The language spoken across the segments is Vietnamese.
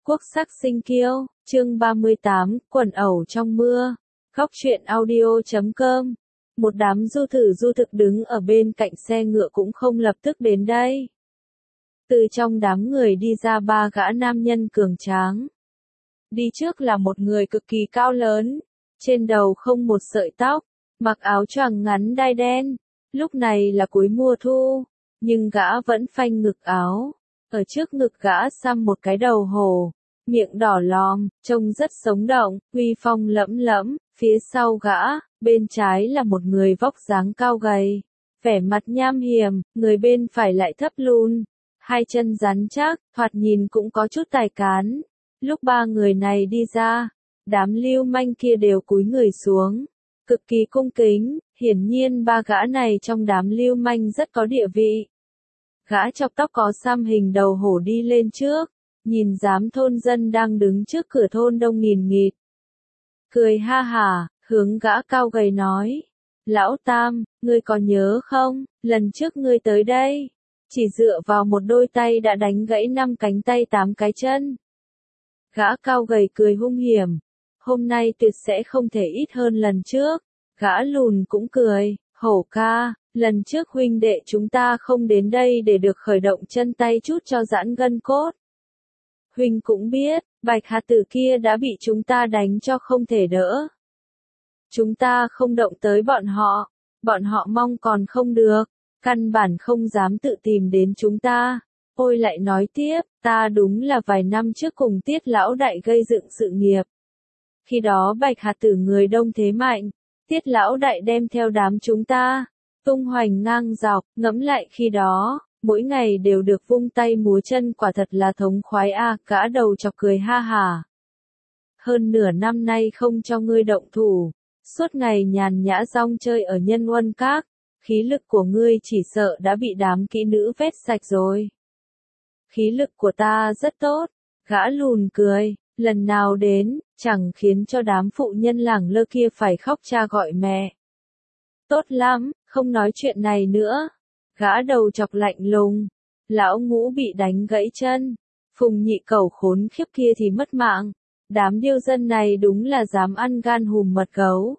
Quốc sắc sinh kiêu, chương 38, quần ẩu trong mưa. Góc truyện audio.com. Một đám du thử du thực đứng ở bên cạnh xe ngựa cũng không lập tức đến đây. Từ trong đám người đi ra ba gã nam nhân cường tráng. Đi trước là một người cực kỳ cao lớn, trên đầu không một sợi tóc, mặc áo choàng ngắn đai đen. Lúc này là cuối mùa thu, nhưng gã vẫn phanh ngực áo. Ở trước ngực gã xăm một cái đầu hổ, miệng đỏ lòm, trông rất sống động, uy phong lẫm lẫm. Phía sau gã, bên trái là một người vóc dáng cao gầy, vẻ mặt nham hiểm, người bên phải lại thấp lùn, hai chân rắn chắc, thoạt nhìn cũng có chút tài cán. Lúc ba người này đi ra, đám lưu manh kia đều cúi người xuống, cực kỳ cung kính, hiển nhiên ba gã này trong đám lưu manh rất có địa vị. Gã chọc tóc có xăm hình đầu hổ đi lên trước, nhìn giám thôn dân đang đứng trước cửa thôn đông nghìn nghịt. Cười ha hả, hướng gã cao gầy nói, lão Tam, ngươi có nhớ không, lần trước ngươi tới đây, chỉ dựa vào một đôi tay đã đánh gãy 5 cánh tay 8 cái chân. Gã cao gầy cười hung hiểm, hôm nay tuyệt sẽ không thể ít hơn lần trước. Gã lùn cũng cười, hổ ca, lần trước huynh đệ chúng ta không đến đây để được khởi động chân tay chút cho giãn gân cốt. Huynh cũng biết, Bạch Hạt Tử kia đã bị chúng ta đánh cho không thể đỡ. Chúng ta không động tới bọn họ mong còn không được, căn bản không dám tự tìm đến chúng ta. Ôi lại nói tiếp, ta đúng là vài năm trước cùng Tiết lão đại gây dựng sự nghiệp. Khi đó Bạch Hạt Tử người đông thế mạnh, Tiết lão đại đem theo đám chúng ta, tung hoành ngang dọc, ngẫm lại khi đó, mỗi ngày đều được vung tay múa chân, quả thật là thống khoái a. Gã đầu chọc cười ha hả. Hơn nửa năm nay không cho ngươi động thủ, suốt ngày nhàn nhã rong chơi ở Nhân Huân Các, khí lực của ngươi chỉ sợ đã bị đám kỹ nữ vét sạch rồi. Khí lực của ta rất tốt, gã lùn cười, lần nào đến, chẳng khiến cho đám phụ nhân lẳng lơ kia phải khóc cha gọi mẹ. Tốt lắm, không nói chuyện này nữa. Gã đầu chọc lạnh lùng, lão Ngũ bị đánh gãy chân, Phùng Nhị Cẩu khốn khiếp kia thì mất mạng. Đám điêu dân này đúng là dám ăn gan hùm mật gấu.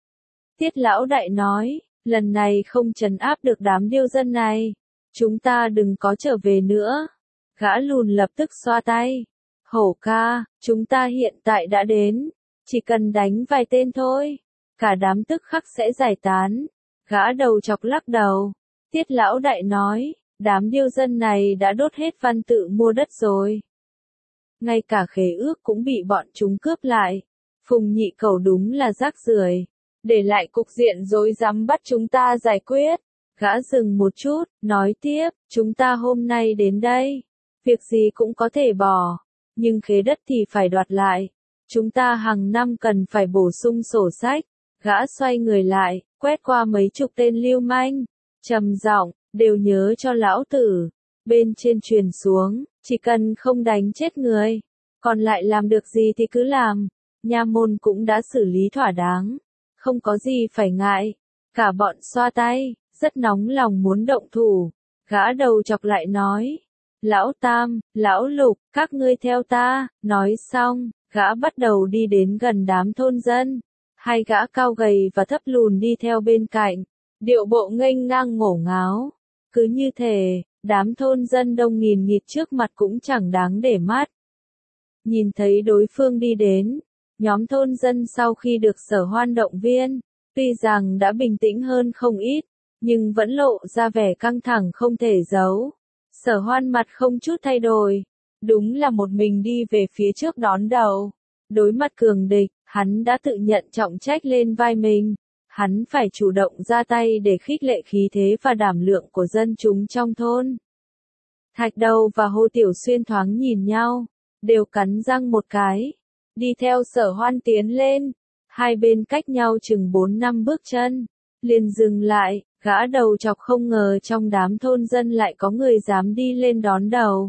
Tiết lão đại nói, lần này không trấn áp được đám điêu dân này, chúng ta đừng có trở về nữa. Gã lùn lập tức xoa tay, hổ ca, chúng ta hiện tại đã đến, chỉ cần đánh vài tên thôi, cả đám tức khắc sẽ giải tán. Gã đầu chọc lắc đầu, Tiết lão đại nói, đám điêu dân này đã đốt hết văn tự mua đất rồi. Ngay cả khế ước cũng bị bọn chúng cướp lại. Phùng Nhị Cẩu đúng là rác rưởi, để lại cục diện rối rắm bắt chúng ta giải quyết. Gã dừng một chút, nói tiếp, chúng ta hôm nay đến đây, việc gì cũng có thể bỏ, nhưng khế đất thì phải đoạt lại. Chúng ta hàng năm cần phải bổ sung sổ sách. Gã xoay người lại, quét qua mấy chục tên lưu manh, trầm giọng, đều nhớ cho lão tử. Bên trên truyền xuống, chỉ cần không đánh chết người, còn lại làm được gì thì cứ làm. Nha môn cũng đã xử lý thỏa đáng, không có gì phải ngại. Cả bọn xoa tay, rất nóng lòng muốn động thủ. Gã đầu chọc lại nói, lão Tam, lão Lục, các ngươi theo ta. Nói xong, gã bắt đầu đi đến gần đám thôn dân. Hai gã cao gầy và thấp lùn đi theo bên cạnh, điệu bộ nghênh ngang ngổ ngáo. Cứ như thể, đám thôn dân đông nghìn nghịt trước mặt cũng chẳng đáng để mắt. Nhìn thấy đối phương đi đến, nhóm thôn dân sau khi được Sở Hoan động viên, tuy rằng đã bình tĩnh hơn không ít, nhưng vẫn lộ ra vẻ căng thẳng không thể giấu. Sở Hoan mặt không chút thay đổi, đúng là một mình đi về phía trước đón đầu. Đối mặt cường địch, hắn đã tự nhận trọng trách lên vai mình. Hắn phải chủ động ra tay để khích lệ khí thế và đảm lượng của dân chúng trong thôn. Thạch Đầu và Hồ Tiểu Xuyên thoáng nhìn nhau, đều cắn răng một cái, đi theo Sở Hoan tiến lên. Hai bên cách nhau chừng 4-5 bước chân, liền dừng lại. Gã đầu chọc không ngờ trong đám thôn dân lại có người dám đi lên đón đầu.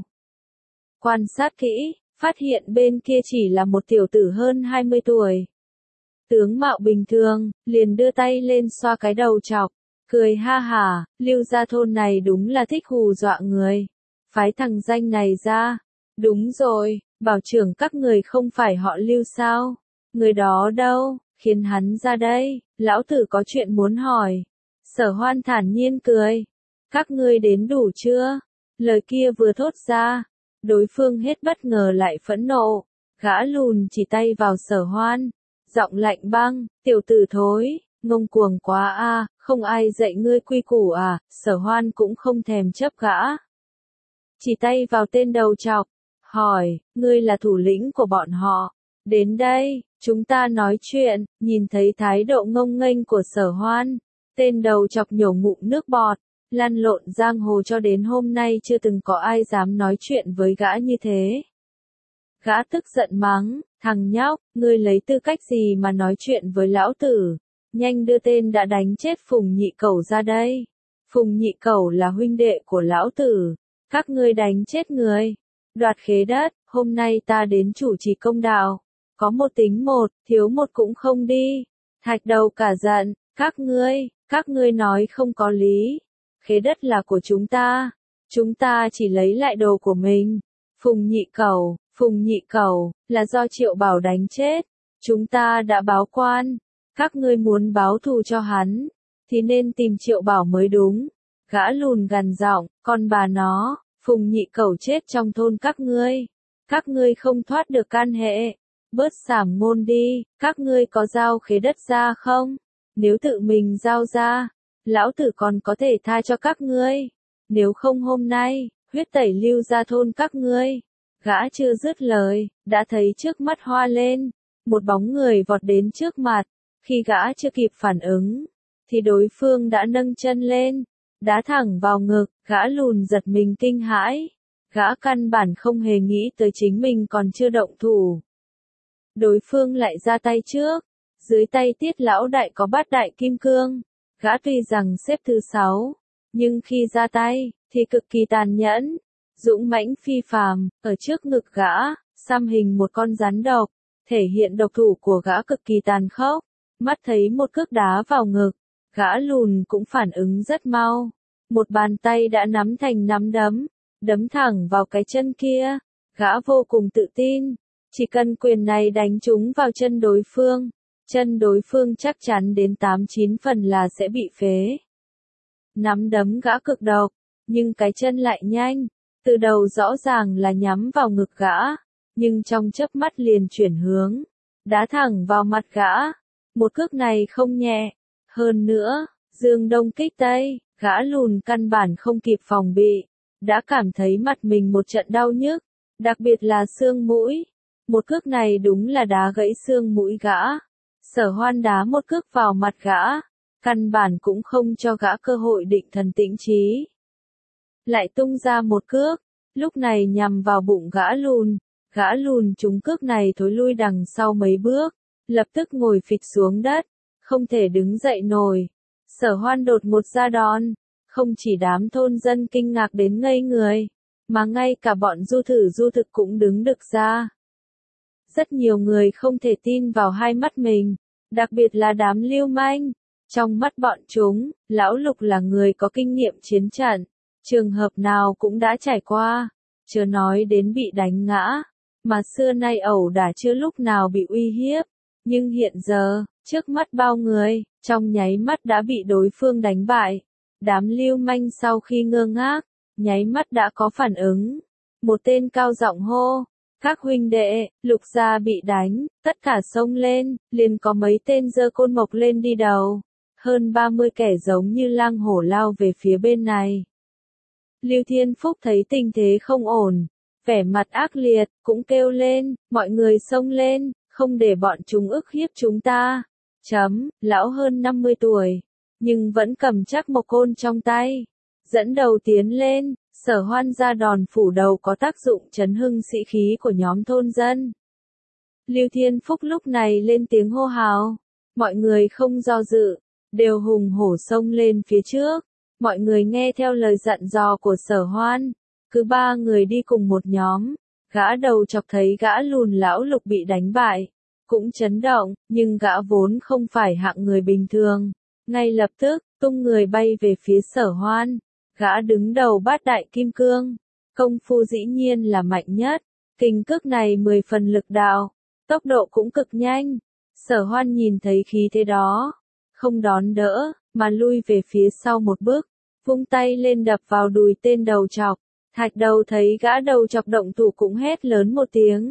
Quan sát kỹ, phát hiện bên kia chỉ là một tiểu tử hơn 20 tuổi. Tướng mạo bình thường, liền đưa tay lên xoa cái đầu chọc, cười ha hả, Lưu gia thôn này đúng là thích hù dọa người. Phái thằng danh này ra. Đúng rồi, Bảo trưởng các người không phải họ Lưu sao? Người đó đâu, khiến hắn ra đây, lão tử có chuyện muốn hỏi. Sở Hoan thản nhiên cười. Các ngươi đến đủ chưa? Lời kia vừa thốt ra, đối phương hết bất ngờ lại phẫn nộ. Gã lùn chỉ tay vào Sở Hoan, giọng lạnh băng, tiểu tử thối, ngông cuồng quá a, không ai dạy ngươi quy củ à? Sở Hoan cũng không thèm chấp gã. Chỉ tay vào tên đầu trọc, hỏi, ngươi là thủ lĩnh của bọn họ. Đến đây, chúng ta nói chuyện. Nhìn thấy thái độ ngông nghênh của Sở Hoan, tên đầu chọc nhổ ngụm nước bọt, lăn lộn giang hồ cho đến hôm nay chưa từng có ai dám nói chuyện với gã như thế. Gã tức giận mắng, thằng nhóc, ngươi lấy tư cách gì mà nói chuyện với lão tử? Nhanh đưa tên đã đánh chết Phùng Nhị Cẩu ra đây. Phùng Nhị Cẩu là huynh đệ của lão tử. Các ngươi đánh chết người, đoạt khế đất, hôm nay ta đến chủ trì công đạo. Có một tính một, thiếu một cũng không đi. Thạch Đầu cả giận, các ngươi nói không có lý. Khế đất là của chúng ta chỉ lấy lại đồ của mình. Phùng Nhị Cẩu, là do Triệu Bảo đánh chết. Chúng ta đã báo quan, các ngươi muốn báo thù cho hắn, thì nên tìm Triệu Bảo mới đúng. Gã lùn gằn giọng, con bà nó, Phùng Nhị Cẩu chết trong thôn các ngươi không thoát được can hệ. Bớt sảm ngôn đi, các ngươi có giao khế đất ra không? Nếu tự mình giao ra, lão tử còn có thể tha cho các ngươi. Nếu không hôm nay, huyết tẩy Lưu ra thôn các ngươi. Gã chưa dứt lời, đã thấy trước mắt hoa lên, một bóng người vọt đến trước mặt. Khi gã chưa kịp phản ứng, thì đối phương đã nâng chân lên, đá thẳng vào ngực. Gã lùn giật mình kinh hãi. Gã căn bản không hề nghĩ tới chính mình còn chưa động thủ. Đối phương lại ra tay trước. Dưới tay Tiết lão đại có Bát đại kim cương. Gã tuy rằng xếp thứ 6, nhưng khi ra tay, thì cực kỳ tàn nhẫn, dũng mãnh phi phàm. Ở trước ngực gã, xăm hình một con rắn độc, thể hiện độc thủ của gã cực kỳ tàn khốc. Mắt thấy một cước đá vào ngực, gã lùn cũng phản ứng rất mau. Một bàn tay đã nắm thành nắm đấm, đấm thẳng vào cái chân kia. Gã vô cùng tự tin, chỉ cần quyền này đánh trúng vào chân đối phương chắc chắn đến 8-9 phần là sẽ bị phế. Nắm đấm gã cực độc, nhưng cái chân lại nhanh. Từ đầu rõ ràng là nhắm vào ngực gã, nhưng trong chớp mắt liền chuyển hướng, đá thẳng vào mặt gã. Một cước này không nhẹ. Hơn nữa, dương đông kích tây, gã lùn căn bản không kịp phòng bị, đã cảm thấy mặt mình một trận đau nhức, đặc biệt là xương mũi. Một cước này đúng là đá gãy xương mũi gã. Sở Hoan đá một cước vào mặt gã, căn bản cũng không cho gã cơ hội định thần tĩnh trí. Lại tung ra một cước, lúc này nhằm vào bụng gã lùn. Gã lùn trúng cước này thối lui đằng sau mấy bước, lập tức ngồi phịch xuống đất, không thể đứng dậy nổi. Sở Hoan đột ngột ra đòn, không chỉ đám thôn dân kinh ngạc đến ngây người, mà ngay cả bọn du thực cũng đứng đực ra. Rất nhiều người không thể tin vào hai mắt mình, đặc biệt là đám lưu manh. Trong mắt bọn chúng, Lão Lục là người có kinh nghiệm chiến trận, trường hợp nào cũng đã trải qua, chưa nói đến bị đánh ngã, mà xưa nay ẩu đả chưa lúc nào bị uy hiếp. Nhưng hiện giờ, trước mắt bao người, trong nháy mắt đã bị đối phương đánh bại. Đám lưu manh sau khi ngơ ngác, nháy mắt đã có phản ứng. Một tên cao giọng hô, các huynh đệ, Lục gia bị đánh, tất cả xông lên. Liền có mấy tên giơ côn mộc lên đi đầu. Hơn 30 kẻ giống như lang hổ lao về phía bên này. Lưu Thiên Phúc thấy tình thế không ổn, vẻ mặt ác liệt, cũng kêu lên, mọi người xông lên, không để bọn chúng ức hiếp chúng ta. Lão hơn 50 tuổi, nhưng vẫn cầm chắc một côn trong tay, dẫn đầu tiến lên. Sở Hoan ra đòn phủ đầu có tác dụng trấn hưng sĩ khí của nhóm thôn dân. Lưu Thiên Phúc lúc này lên tiếng hô hào, mọi người không do dự, đều hùng hổ xông lên phía trước. Mọi người nghe theo lời dặn dò của Sở Hoan, cứ 3 người đi cùng một nhóm. Gã đầu chọc thấy gã lùn Lão Lục bị đánh bại, cũng chấn động, nhưng gã vốn không phải hạng người bình thường, ngay lập tức tung người bay về phía Sở Hoan. Gã đứng đầu Bát đại kim cương, công phu dĩ nhiên là mạnh nhất, Kình cước này 10 phần lực đạo, tốc độ cũng cực nhanh. Sở Hoan nhìn thấy khí thế đó, không đón đỡ, mà lui về phía sau một bước, vung tay lên đập vào đùi tên đầu trọc. Thạch Đầu thấy gã đầu trọc động thủ cũng hét lớn một tiếng.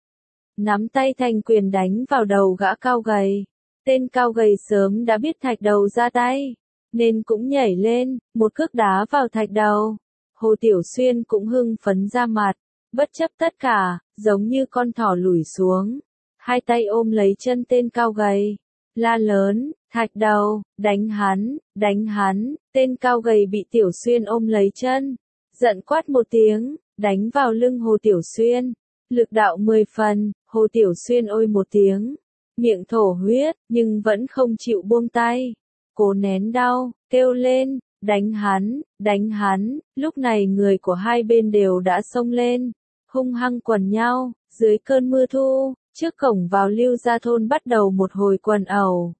Nắm tay thành quyền đánh vào đầu gã cao gầy. Tên cao gầy sớm đã biết Thạch Đầu ra tay, nên cũng nhảy lên, một cước đá vào Thạch Đầu. Hồ Tiểu Xuyên cũng hưng phấn ra mặt, bất chấp tất cả, giống như con thỏ lủi xuống. Hai tay ôm lấy chân tên cao gầy, la lớn, Thạch Đầu, đánh hắn, tên cao gầy bị Tiểu Xuyên ôm lấy chân, giận quát một tiếng, đánh vào lưng Hồ Tiểu Xuyên, lực đạo 10 phần, Hồ Tiểu Xuyên ôi một tiếng, miệng thổ huyết, nhưng vẫn không chịu buông tay, cố nén đau, kêu lên, đánh hắn, lúc này người của hai bên đều đã xông lên, hung hăng quần nhau, dưới cơn mưa thu. Trước cổng vào Lưu Gia thôn bắt đầu một hồi quần ẩu.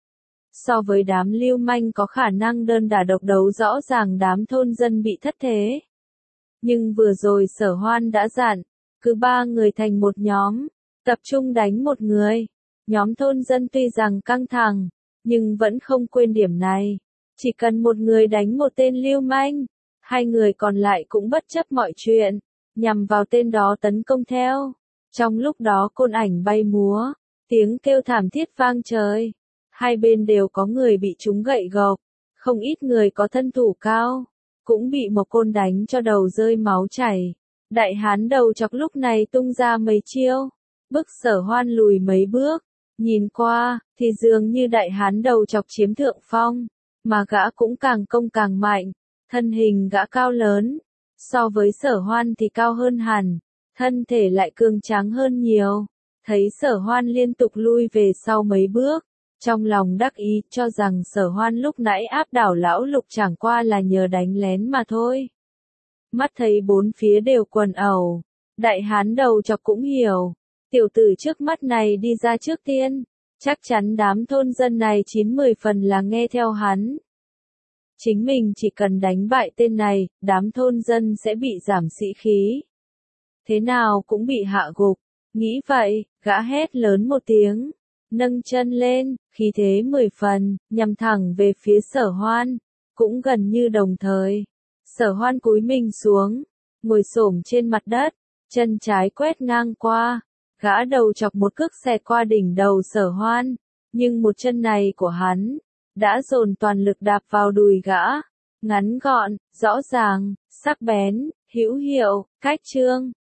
So với đám lưu manh có khả năng đơn đả độc đấu rõ ràng đám thôn dân bị thất thế. Nhưng vừa rồi Sở Hoan đã dặn, cứ 3 người thành một nhóm, tập trung đánh một người. Nhóm thôn dân tuy rằng căng thẳng, nhưng vẫn không quên điểm này. Chỉ cần một người đánh một tên lưu manh, 2 người còn lại cũng bất chấp mọi chuyện, nhằm vào tên đó tấn công theo. Trong lúc đó côn ảnh bay múa, tiếng kêu thảm thiết vang trời. Hai bên đều có người bị trúng gậy gộc, không ít người có thân thủ cao, cũng bị một côn đánh cho đầu rơi máu chảy. Đại hán đầu chọc lúc này tung ra mấy chiêu, bức Sở Hoan lùi mấy bước, nhìn qua, thì dường như đại hán đầu chọc chiếm thượng phong, mà gã cũng càng công càng mạnh, thân hình gã cao lớn, so với Sở Hoan thì cao hơn hẳn. Thân thể lại cường tráng hơn nhiều, thấy Sở Hoan liên tục lui về sau mấy bước, trong lòng đắc ý cho rằng Sở Hoan lúc nãy áp đảo lão Lục chẳng qua là nhờ đánh lén mà thôi. Mắt thấy bốn phía đều quần ẩu, đại hán đầu chọc cũng hiểu, tiểu tử trước mắt này đi ra trước tiên, chắc chắn đám thôn dân này 9-10 phần là nghe theo hắn. Chính mình chỉ cần đánh bại tên này, đám thôn dân sẽ bị giảm sĩ khí. Thế nào cũng bị hạ gục, nghĩ vậy, gã hét lớn một tiếng, nâng chân lên, khí thế 10 phần, nhằm thẳng về phía Sở Hoan, cũng gần như đồng thời. Sở Hoan cúi mình xuống, ngồi xổm trên mặt đất, chân trái quét ngang qua, gã đầu chọc một cước xẹt qua đỉnh đầu Sở Hoan, nhưng một chân này của hắn đã dồn toàn lực đạp vào đùi gã, ngắn gọn, rõ ràng, sắc bén, hữu hiệu, cách trương.